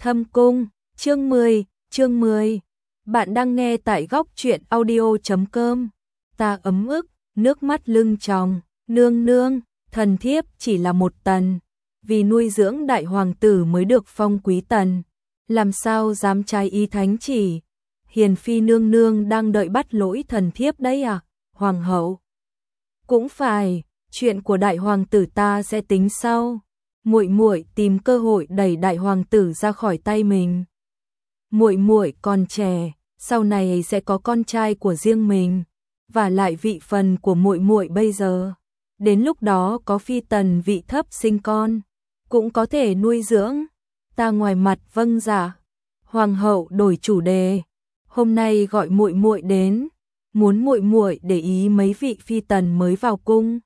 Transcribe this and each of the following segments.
Thâm Cung, chương 10. Bạn đang nghe tại góc truyện audio.com. Ta ấm ức, nước mắt lưng tròng, nương nương, thần thiếp chỉ là một tần, vì nuôi dưỡng đại hoàng tử mới được phong quý tần, làm sao dám trái ý thánh chỉ. Hiền phi nương nương đang đợi bắt lỗi thần thiếp đấy à? Hoàng hậu. Cũng phải, chuyện của đại hoàng tử ta sẽ tính sau. Muội muội tìm cơ hội đẩy đại hoàng tử ra khỏi tay mình. Muội muội còn trẻ, sau này sẽ có con trai của riêng mình, và lại vị phần của muội muội bây giờ, đến lúc đó có phi tần vị thấp sinh con, cũng có thể nuôi dưỡng. Ta ngoài mặt vâng dạ. Hoàng hậu đổi chủ đề, hôm nay gọi muội muội đến, muốn muội muội để ý mấy vị phi tần mới vào cung,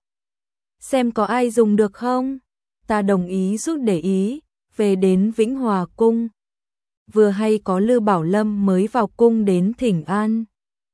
xem có ai dùng được không. Ta đồng ý giúp để ý. Về đến Vĩnh Hòa cung, vừa hay có Lư Bảo Lâm mới vào cung đến thỉnh an.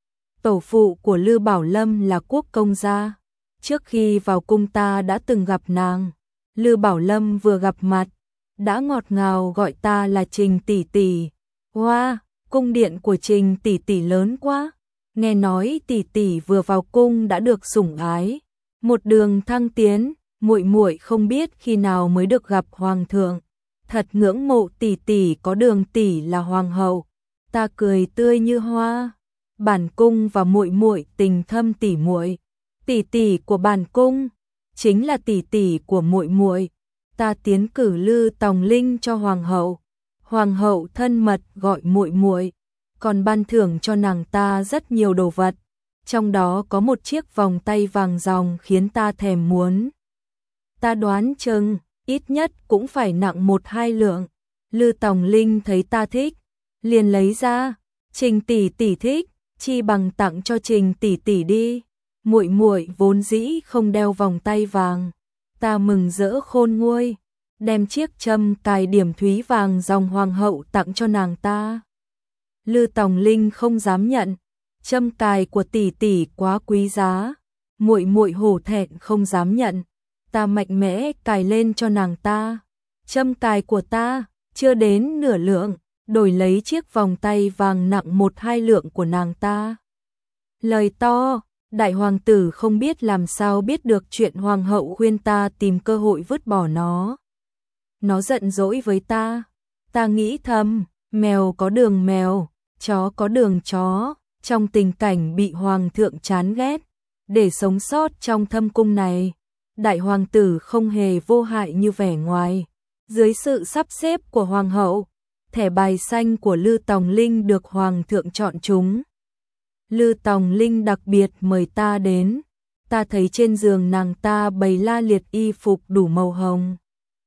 Tổ phụ của Lư Bảo Lâm là Quốc công gia, trước khi vào cung ta đã từng gặp nàng. Lư Bảo Lâm vừa gặp mặt đã ngọt ngào gọi ta là Trình tỷ tỷ. Wow, cung điện của Trình tỷ tỷ lớn quá. Nghe nói tỷ tỷ vừa vào cung đã được sủng ái, một đường thăng tiến. Muội muội không biết khi nào mới được gặp hoàng thượng, thật ngưỡng mộ tỷ tỷ có Đường tỷ là hoàng hậu. Ta cười tươi như hoa. Bản cung và muội muội tình thâm tỉ muội, tỷ tỷ của bản cung chính là tỷ tỷ của muội muội. Ta tiến cử Lư Tòng Linh cho hoàng hậu, hoàng hậu thân mật gọi muội muội, còn ban thưởng cho nàng ta rất nhiều đồ vật, trong đó có một chiếc vòng tay vàng ròng khiến ta thèm muốn. Ta đoán chừng ít nhất cũng phải nặng 1-2 lượng. Lư Tòng Linh thấy ta thích, liền lấy ra. Trình tỷ tỷ thích, chi bằng tặng cho Trình tỷ tỷ đi. Muội muội vốn dĩ không đeo vòng tay vàng. Ta mừng rỡ khôn nguôi, đem chiếc châm cài điểm thúy vàng dòng hoàng hậu tặng cho nàng ta. Lư Tòng Linh không dám nhận, châm cài của tỷ tỷ quá quý giá. Muội muội hổ thẹn không dám nhận. Ta mạnh mẽ cài lên cho nàng ta. Châm cài của ta chưa đến nửa lượng, đổi lấy chiếc vòng tay vàng nặng 1-2 lượng của nàng ta. Lời to, đại hoàng tử không biết làm sao biết được chuyện hoàng hậu khuyên ta tìm cơ hội vứt bỏ nó. Nó giận dỗi với ta. Ta nghĩ thầm, mèo có đường mèo, chó có đường chó. Trong tình cảnh bị hoàng thượng chán ghét, để sống sót trong thâm cung này, đại hoàng tử không hề vô hại như vẻ ngoài. Dưới sự sắp xếp của hoàng hậu, thẻ bài xanh của Lư Tòng Linh được hoàng thượng chọn trúng. Lư Tòng Linh đặc biệt mời ta đến. Ta thấy trên giường nàng ta bày la liệt y phục đủ màu hồng,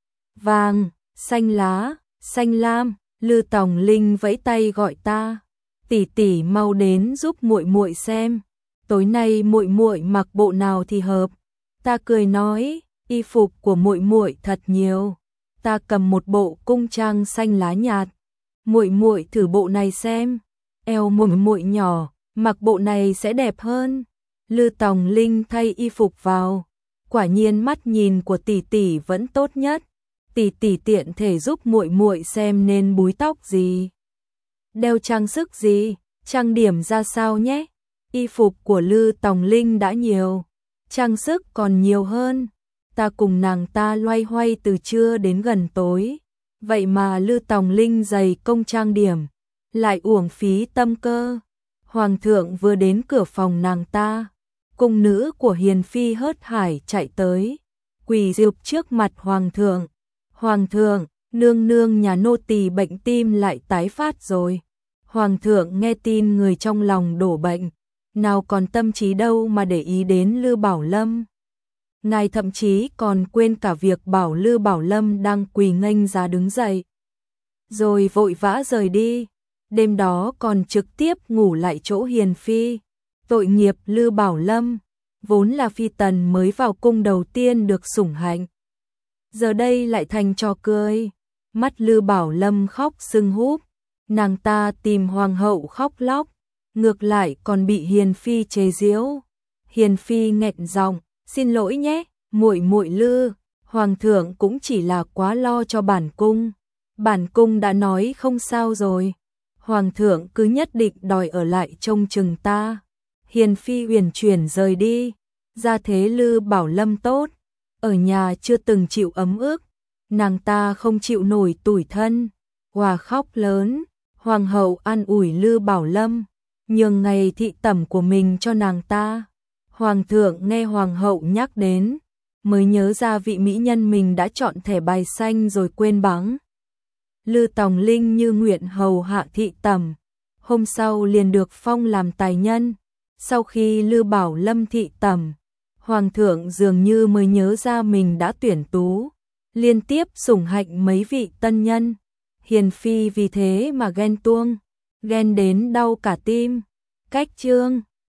vàng, xanh lá, xanh lam. Lư Tòng Linh vẫy tay gọi ta, tỷ tỷ mau đến giúp muội muội xem, tối nay muội muội mặc bộ nào thì hợp. Ta cười nói, y phục của muội muội thật nhiều. Ta cầm một bộ cung trang xanh lá nhạt. Muội muội thử bộ này xem, eo muội muội nhỏ, mặc bộ này sẽ đẹp hơn. Lư Tòng Linh thay y phục vào, quả nhiên mắt nhìn của tỷ tỷ vẫn tốt nhất. Tỷ tỷ tiện thể giúp muội muội xem nên búi tóc gì, đeo trang sức gì, trang điểm ra sao nhé. Y phục của Lư Tòng Linh đã nhiều, trang sức còn nhiều hơn. Ta cùng nàng ta loay hoay từ trưa đến gần tối, vậy mà Lư Tòng Linh dày công trang điểm, lại uổng phí tâm cơ. Hoàng thượng vừa đến cửa phòng nàng ta, cung nữ của hiền phi hớt hải chạy tới, quỳ rụp trước mặt hoàng thượng. Hoàng thượng, nương nương nhà nô tỳ bệnh tim lại tái phát rồi. Hoàng thượng nghe tin người trong lòng đổ bệnh, nào còn tâm trí đâu mà để ý đến Lư Bảo Lâm. Ngài thậm chí còn quên cả việc bảo Lư Bảo Lâm đang quỳ nghênh ra đứng dậy, rồi vội vã rời đi. Đêm đó còn trực tiếp ngủ lại chỗ hiền phi. Tội nghiệp Lư Bảo Lâm, vốn là phi tần mới vào cung đầu tiên được sủng hạnh, giờ đây lại thành trò cười. Mắt Lư Bảo Lâm khóc sưng húp, nàng ta tìm hoàng hậu khóc lóc, ngược lại còn bị hiền phi chế giễu. Hiền phi nghẹn giọng, xin lỗi nhé, muội muội Lư, hoàng thượng cũng chỉ là quá lo cho bản cung. Bản cung đã nói không sao rồi. Hoàng thượng cứ nhất định đòi ở lại trông chừng ta. Hiền phi uyển chuyển rời đi. Gia thế Lư Bảo Lâm tốt, ở nhà chưa từng chịu ấm ức, nàng ta không chịu nổi tủi thân, hòa khóc lớn. Hoàng hậu an ủi Lư Bảo Lâm, nhường ngày thị tẩm của mình cho nàng ta. Hoàng thượng nghe hoàng hậu nhắc đến, mới nhớ ra vị mỹ nhân mình đã chọn thẻ bài xanh rồi quên bẵng. Lư Tòng Linh như nguyện hầu hạ thị tẩm, hôm sau liền được phong làm tài nhân. Sau khi Lư Bảo Lâm thị tẩm, hoàng thượng dường như mới nhớ ra mình đã tuyển tú, liên tiếp sủng hạnh mấy vị tân nhân. Hiền phi vì thế mà ghen tuông, ghen đến đau cả tim. Cách chương